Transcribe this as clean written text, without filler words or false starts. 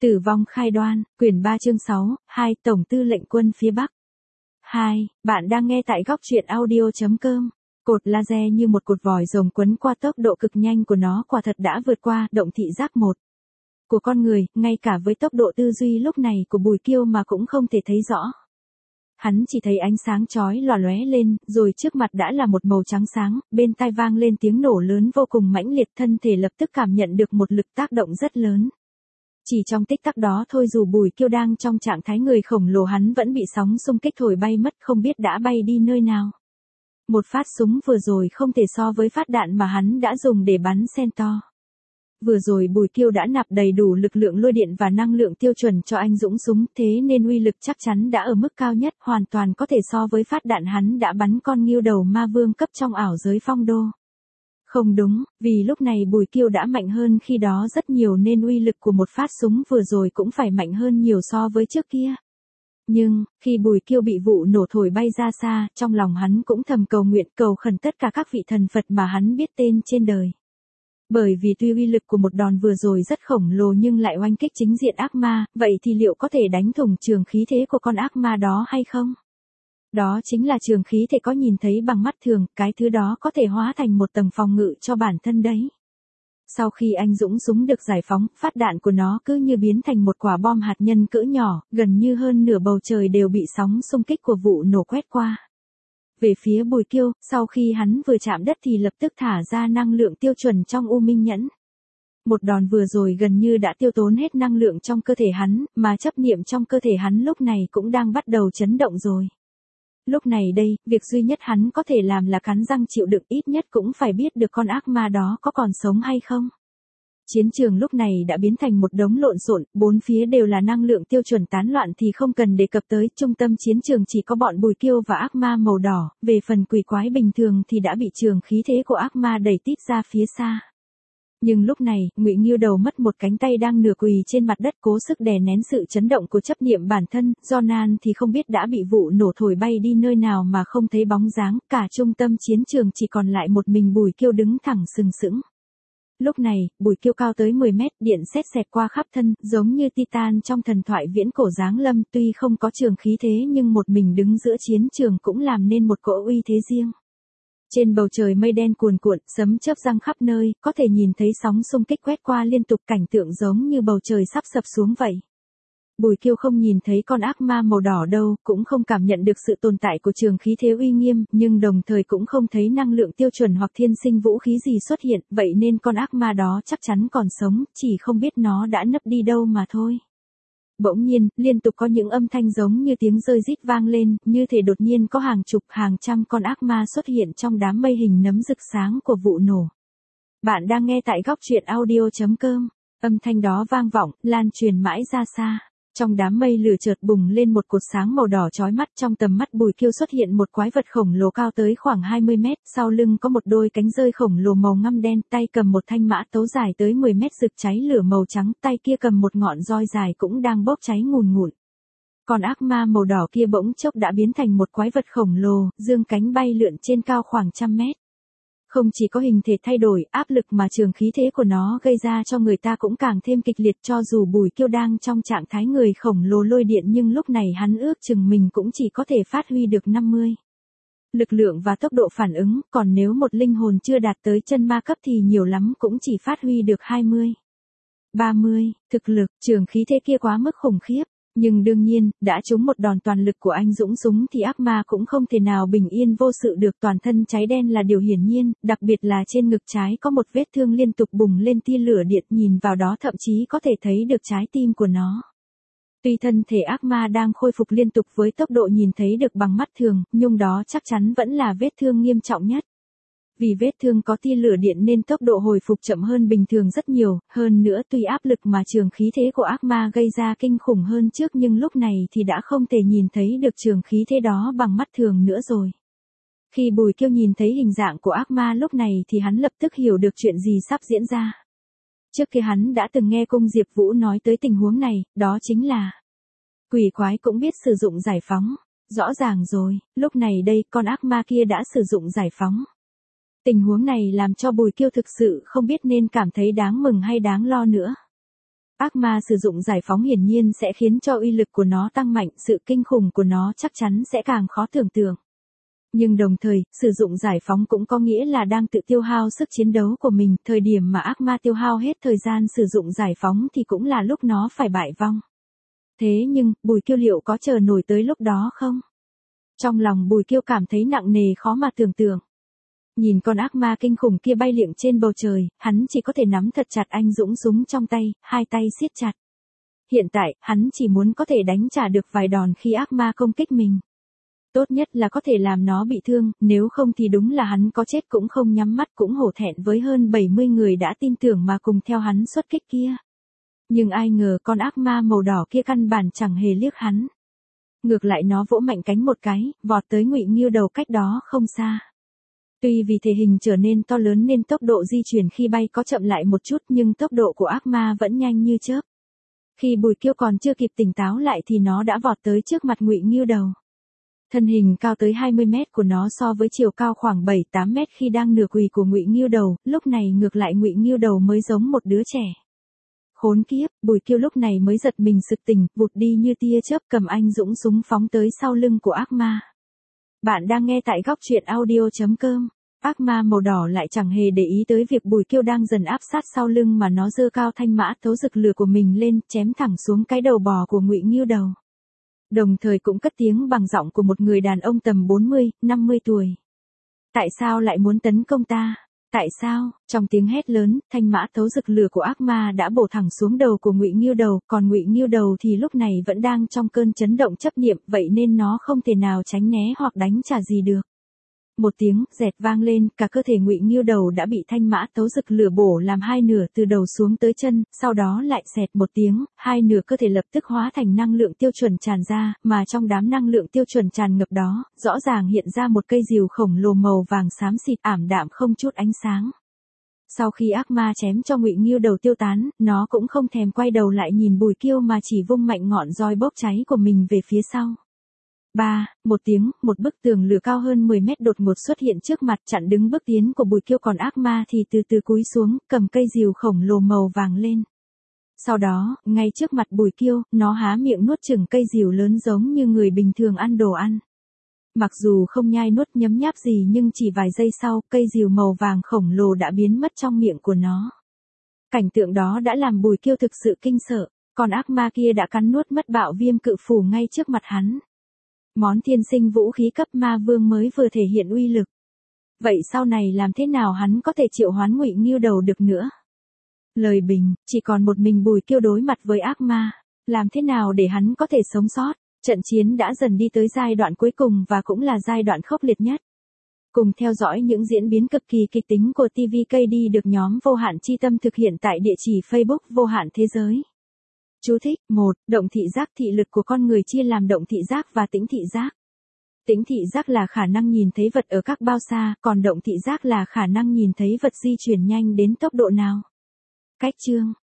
Tử vong khai đoan, quyển 3 chương 6, 2 Tổng tư lệnh quân phía Bắc. 2. Bạn đang nghe tại góc truyện audio.com. Cột laser như một cột vòi rồng quấn qua, tốc độ cực nhanh của nó quả thật đã vượt qua động thị giác một của con người, ngay cả với tốc độ tư duy lúc này của Bùi Kiêu mà cũng không thể thấy rõ. Hắn chỉ thấy ánh sáng chói lòa lóe lên, rồi trước mặt đã là một màu trắng sáng, bên tai vang lên tiếng nổ lớn vô cùng mãnh liệt, thân thể lập tức cảm nhận được một lực tác động rất lớn. Chỉ trong tích tắc đó thôi, dù Bùi Kiêu đang trong trạng thái người khổng lồ, hắn vẫn bị sóng xung kích thổi bay mất, không biết đã bay đi nơi nào. Một phát súng vừa rồi không thể so với phát đạn mà hắn đã dùng để bắn Centaur. Vừa rồi Bùi Kiêu đã nạp đầy đủ lực lượng lôi điện và năng lượng tiêu chuẩn cho anh dũng súng, thế nên uy lực chắc chắn đã ở mức cao nhất, hoàn toàn có thể so với phát đạn hắn đã bắn con ngưu đầu ma vương cấp trong ảo giới phong đô. Không đúng, vì lúc này Bùi Kiêu đã mạnh hơn khi đó rất nhiều nên uy lực của một phát súng vừa rồi cũng phải mạnh hơn nhiều so với trước kia. Nhưng, khi Bùi Kiêu bị vụ nổ thổi bay ra xa, trong lòng hắn cũng thầm cầu nguyện, cầu khẩn tất cả các vị thần Phật mà hắn biết tên trên đời. Bởi vì tuy uy lực của một đòn vừa rồi rất khổng lồ nhưng lại oanh kích chính diện ác ma, vậy thì liệu có thể đánh thủng trường khí thế của con ác ma đó hay không? Đó chính là trường khí thể có nhìn thấy bằng mắt thường, cái thứ đó có thể hóa thành một tầng phòng ngự cho bản thân đấy. Sau khi anh dũng súng được giải phóng, phát đạn của nó cứ như biến thành một quả bom hạt nhân cỡ nhỏ, gần như hơn nửa bầu trời đều bị sóng xung kích của vụ nổ quét qua. Về phía Bùi Kiêu, sau khi hắn vừa chạm đất thì lập tức thả ra năng lượng tiêu chuẩn trong U Minh Nhẫn. Một đòn vừa rồi gần như đã tiêu tốn hết năng lượng trong cơ thể hắn, mà chấp niệm trong cơ thể hắn lúc này cũng đang bắt đầu chấn động rồi. Lúc này đây, việc duy nhất hắn có thể làm là cắn răng chịu đựng, ít nhất cũng phải biết được con ác ma đó có còn sống hay không. Chiến trường lúc này đã biến thành một đống lộn xộn, bốn phía đều là năng lượng tiêu chuẩn tán loạn thì không cần đề cập tới, trung tâm chiến trường chỉ có bọn Bùi Kiêu và ác ma màu đỏ, về phần quỷ quái bình thường thì đã bị trường khí thế của ác ma đẩy tít ra phía xa. Nhưng lúc này, Ngụy Nghiêu Đầu mất một cánh tay đang nửa quỳ trên mặt đất cố sức đè nén sự chấn động của chấp niệm bản thân, Jonan thì không biết đã bị vụ nổ thổi bay đi nơi nào mà không thấy bóng dáng, cả trung tâm chiến trường chỉ còn lại một mình Bùi Kiêu đứng thẳng sừng sững. Lúc này, Bùi Kiêu cao tới 10 mét, điện sét xẹt qua khắp thân, giống như Titan trong thần thoại viễn cổ giáng lâm, tuy không có trường khí thế nhưng một mình đứng giữa chiến trường cũng làm nên một cỗ uy thế riêng. Trên bầu trời mây đen cuồn cuộn, sấm chớp giăng khắp nơi, có thể nhìn thấy sóng xung kích quét qua liên tục, cảnh tượng giống như bầu trời sắp sập xuống vậy. Bùi Kiêu không nhìn thấy con ác ma màu đỏ đâu, cũng không cảm nhận được sự tồn tại của trường khí thế uy nghiêm, nhưng đồng thời cũng không thấy năng lượng tiêu chuẩn hoặc thiên sinh vũ khí gì xuất hiện, vậy nên con ác ma đó chắc chắn còn sống, chỉ không biết nó đã nấp đi đâu mà thôi. Bỗng nhiên, liên tục có những âm thanh giống như tiếng rơi rít vang lên, như thể đột nhiên có hàng chục hàng trăm con ác ma xuất hiện trong đám mây hình nấm rực sáng của vụ nổ. Bạn đang nghe tại góc truyện audio.com. Âm thanh đó vang vọng, lan truyền mãi ra xa. Trong đám mây lửa chợt bùng lên một cột sáng màu đỏ chói mắt, trong tầm mắt Bùi Kiêu xuất hiện một quái vật khổng lồ cao tới khoảng 20 mét, sau lưng có một đôi cánh rơi khổng lồ màu ngăm đen, tay cầm một thanh mã tấu dài tới 10 mét rực cháy lửa màu trắng, tay kia cầm một ngọn roi dài cũng đang bốc cháy ngùn ngụt. Còn ác ma màu đỏ kia bỗng chốc đã biến thành một quái vật khổng lồ, dương cánh bay lượn trên cao khoảng trăm mét. Không chỉ có hình thể thay đổi, áp lực mà trường khí thế của nó gây ra cho người ta cũng càng thêm kịch liệt, cho dù Bùi Kiêu đang trong trạng thái người khổng lồ lôi điện nhưng lúc này hắn ước chừng mình cũng chỉ có thể phát huy được 50. Lực lượng và tốc độ phản ứng, còn nếu một linh hồn chưa đạt tới chân ma cấp thì nhiều lắm cũng chỉ phát huy được 20. 30, thực lực, trường khí thế kia quá mức khủng khiếp. Nhưng đương nhiên, đã trúng một đòn toàn lực của anh dũng súng thì ác ma cũng không thể nào bình yên vô sự được, toàn thân cháy đen là điều hiển nhiên, đặc biệt là trên ngực trái có một vết thương liên tục bùng lên tia lửa điện, nhìn vào đó thậm chí có thể thấy được trái tim của nó. Tuy thân thể ác ma đang khôi phục liên tục với tốc độ nhìn thấy được bằng mắt thường, nhưng đó chắc chắn vẫn là vết thương nghiêm trọng nhất. Vì vết thương có tia lửa điện nên tốc độ hồi phục chậm hơn bình thường rất nhiều, hơn nữa tuy áp lực mà trường khí thế của ác ma gây ra kinh khủng hơn trước nhưng lúc này thì đã không thể nhìn thấy được trường khí thế đó bằng mắt thường nữa rồi. Khi Bùi Kiêu nhìn thấy hình dạng của ác ma lúc này thì hắn lập tức hiểu được chuyện gì sắp diễn ra. Trước kia hắn đã từng nghe Cung Diệp Vũ nói tới tình huống này, đó chính là quỷ quái cũng biết sử dụng giải phóng. Rõ ràng rồi, lúc này đây con ác ma kia đã sử dụng giải phóng. Tình huống này làm cho Bùi Kiêu thực sự không biết nên cảm thấy đáng mừng hay đáng lo nữa. Ác ma sử dụng giải phóng hiển nhiên sẽ khiến cho uy lực của nó tăng mạnh, sự kinh khủng của nó chắc chắn sẽ càng khó tưởng tượng. Nhưng đồng thời, sử dụng giải phóng cũng có nghĩa là đang tự tiêu hao sức chiến đấu của mình, thời điểm mà ác ma tiêu hao hết thời gian sử dụng giải phóng thì cũng là lúc nó phải bại vong. Thế nhưng, Bùi Kiêu liệu có chờ nổi tới lúc đó không? Trong lòng Bùi Kiêu cảm thấy nặng nề khó mà tưởng tượng. Nhìn con ác ma kinh khủng kia bay liệng trên bầu trời, hắn chỉ có thể nắm thật chặt anh dũng súng trong tay, hai tay siết chặt. Hiện tại, hắn chỉ muốn có thể đánh trả được vài đòn khi ác ma công kích mình. Tốt nhất là có thể làm nó bị thương, nếu không thì đúng là hắn có chết cũng không nhắm mắt, cũng hổ thẹn với hơn 70 người đã tin tưởng mà cùng theo hắn xuất kích kia. Nhưng ai ngờ con ác ma màu đỏ kia căn bản chẳng hề liếc hắn. Ngược lại nó vỗ mạnh cánh một cái, vọt tới Ngụy Nghiêu Đầu cách đó không xa. Tuy vì thể hình trở nên to lớn nên tốc độ di chuyển khi bay có chậm lại một chút, nhưng tốc độ của ác ma vẫn nhanh như chớp. Khi Bùi Kiêu còn chưa kịp tỉnh táo lại thì nó đã vọt tới trước mặt Ngụy Nghiêu Đầu. Thân hình cao tới 20 mét của nó so với chiều cao khoảng 7-8 mét khi đang nửa quỳ của Ngụy Nghiêu Đầu, lúc này ngược lại Ngụy Nghiêu Đầu mới giống một đứa trẻ. Khốn kiếp, Bùi Kiêu lúc này mới giật mình sực tỉnh, vụt đi như tia chớp cầm anh dũng súng phóng tới sau lưng của ác ma. Bạn đang nghe tại góc truyện audio.com. Ác ma màu đỏ lại chẳng hề để ý tới việc Bùi Kiêu đang dần áp sát sau lưng mà nó giơ cao thanh mã tấu rực lửa của mình lên, chém thẳng xuống cái đầu bò của Ngụy Nghiêu Đầu. Đồng thời cũng cất tiếng bằng giọng của một người đàn ông tầm 40-50 tuổi. Tại sao lại muốn tấn công ta? Tại sao? Trong tiếng hét lớn, thanh mã tấu rực lửa của ác ma đã bổ thẳng xuống đầu của Ngụy Nghiêu Đầu, còn Ngụy Nghiêu Đầu thì lúc này vẫn đang trong cơn chấn động chấp niệm, vậy nên nó không thể nào tránh né hoặc đánh trả gì được. Một tiếng rẹt vang lên, cả cơ thể Ngụy Nghiêu Đầu đã bị thanh mã tấu rực lửa bổ làm hai nửa từ đầu xuống tới chân, sau đó lại xẹt một tiếng, hai nửa cơ thể lập tức hóa thành năng lượng tiêu chuẩn tràn ra, mà trong đám năng lượng tiêu chuẩn tràn ngập đó, rõ ràng hiện ra một cây rìu khổng lồ màu vàng xám xịt ảm đạm không chút ánh sáng. Sau khi ác ma chém cho Ngụy Nghiêu Đầu tiêu tán, nó cũng không thèm quay đầu lại nhìn Bùi Kiêu mà chỉ vung mạnh ngọn roi bốc cháy của mình về phía sau. Một tiếng, một bức tường lửa cao hơn 10 mét đột ngột xuất hiện trước mặt chặn đứng bước tiến của Bùi Kiêu, còn ác ma thì từ từ cúi xuống, cầm cây rìu khổng lồ màu vàng lên. Sau đó, ngay trước mặt Bùi Kiêu, nó há miệng nuốt chửng cây rìu lớn giống như người bình thường ăn đồ ăn. Mặc dù không nhai nuốt nhấm nháp gì nhưng chỉ vài giây sau, cây rìu màu vàng khổng lồ đã biến mất trong miệng của nó. Cảnh tượng đó đã làm Bùi Kiêu thực sự kinh sợ, còn ác ma kia đã cắn nuốt mất Bạo Viêm Cự Phủ ngay trước mặt hắn. Món thiên sinh vũ khí cấp ma vương mới vừa thể hiện uy lực. Vậy sau này làm thế nào hắn có thể triệu hoán Ngụy Nghiêu Đầu được nữa? Lời bình, chỉ còn một mình Bùi Kiêu đối mặt với ác ma. Làm thế nào để hắn có thể sống sót? Trận chiến đã dần đi tới giai đoạn cuối cùng và cũng là giai đoạn khốc liệt nhất. Cùng theo dõi những diễn biến cực kỳ kịch tính của TVKD được nhóm Vô Hạn Chi Tâm thực hiện tại địa chỉ Facebook Vô Hạn Thế Giới. Chú thích: 1. Động thị giác. Thị lực của con người chia làm động thị giác và tĩnh thị giác. Tĩnh thị giác là khả năng nhìn thấy vật ở các bao xa, còn động thị giác là khả năng nhìn thấy vật di chuyển nhanh đến tốc độ nào. Cách chương